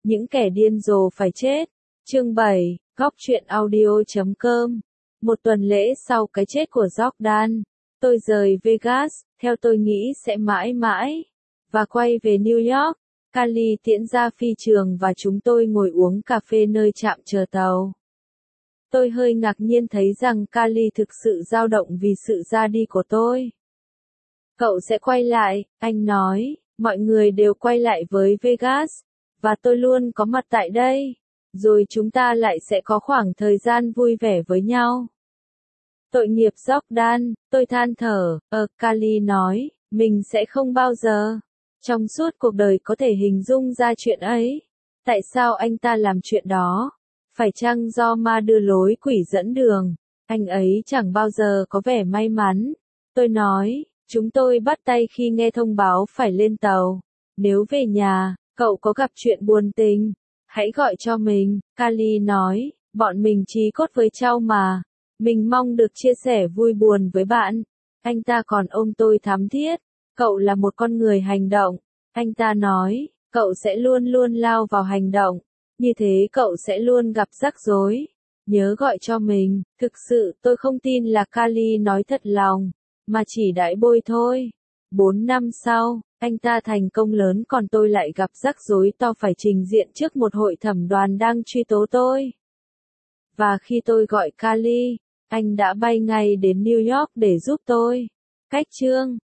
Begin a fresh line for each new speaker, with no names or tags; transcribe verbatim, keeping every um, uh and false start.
Những kẻ điên rồ phải chết. Chương bảy, góc truyện audio chấm com. Một tuần lễ sau cái chết của Jordan, tôi rời Vegas, theo tôi nghĩ sẽ mãi mãi, và quay về New York. Kali tiễn ra phi trường và chúng tôi ngồi uống cà phê nơi trạm chờ tàu. Tôi hơi ngạc nhiên thấy rằng Kali thực sự dao động vì sự ra đi của tôi. Cậu sẽ quay lại, anh nói, mọi người đều quay lại với Vegas, và tôi luôn có mặt tại đây, rồi chúng ta lại sẽ có khoảng thời gian vui vẻ với nhau. Tội nghiệp Jordan, tôi than thở, ờ, Kali nói, mình sẽ không bao giờ, trong suốt cuộc đời có thể hình dung ra chuyện ấy. Tại sao anh ta làm chuyện đó? Phải chăng do ma đưa lối quỷ dẫn đường? Anh ấy chẳng bao giờ có vẻ may mắn. Tôi nói, chúng tôi bắt tay khi nghe thông báo phải lên tàu. Nếu về nhà, cậu có gặp chuyện buồn tình, hãy gọi cho mình. Kali nói, bọn mình chí cốt với nhau mà. Mình mong được chia sẻ vui buồn với bạn. Anh ta còn ôm tôi thắm thiết. Cậu là một con người hành động. Anh ta nói, cậu sẽ luôn luôn lao vào hành động. Như thế cậu sẽ luôn gặp rắc rối. Nhớ gọi cho mình. Thực sự tôi không tin là Kali nói thật lòng, mà chỉ đãi bôi thôi. Bốn năm sau, anh ta thành công lớn còn tôi lại gặp rắc rối to phải trình diện trước một hội thẩm đoàn đang truy tố tôi. Và khi tôi gọi Kali, anh đã bay ngay đến New York để giúp tôi. Cách chương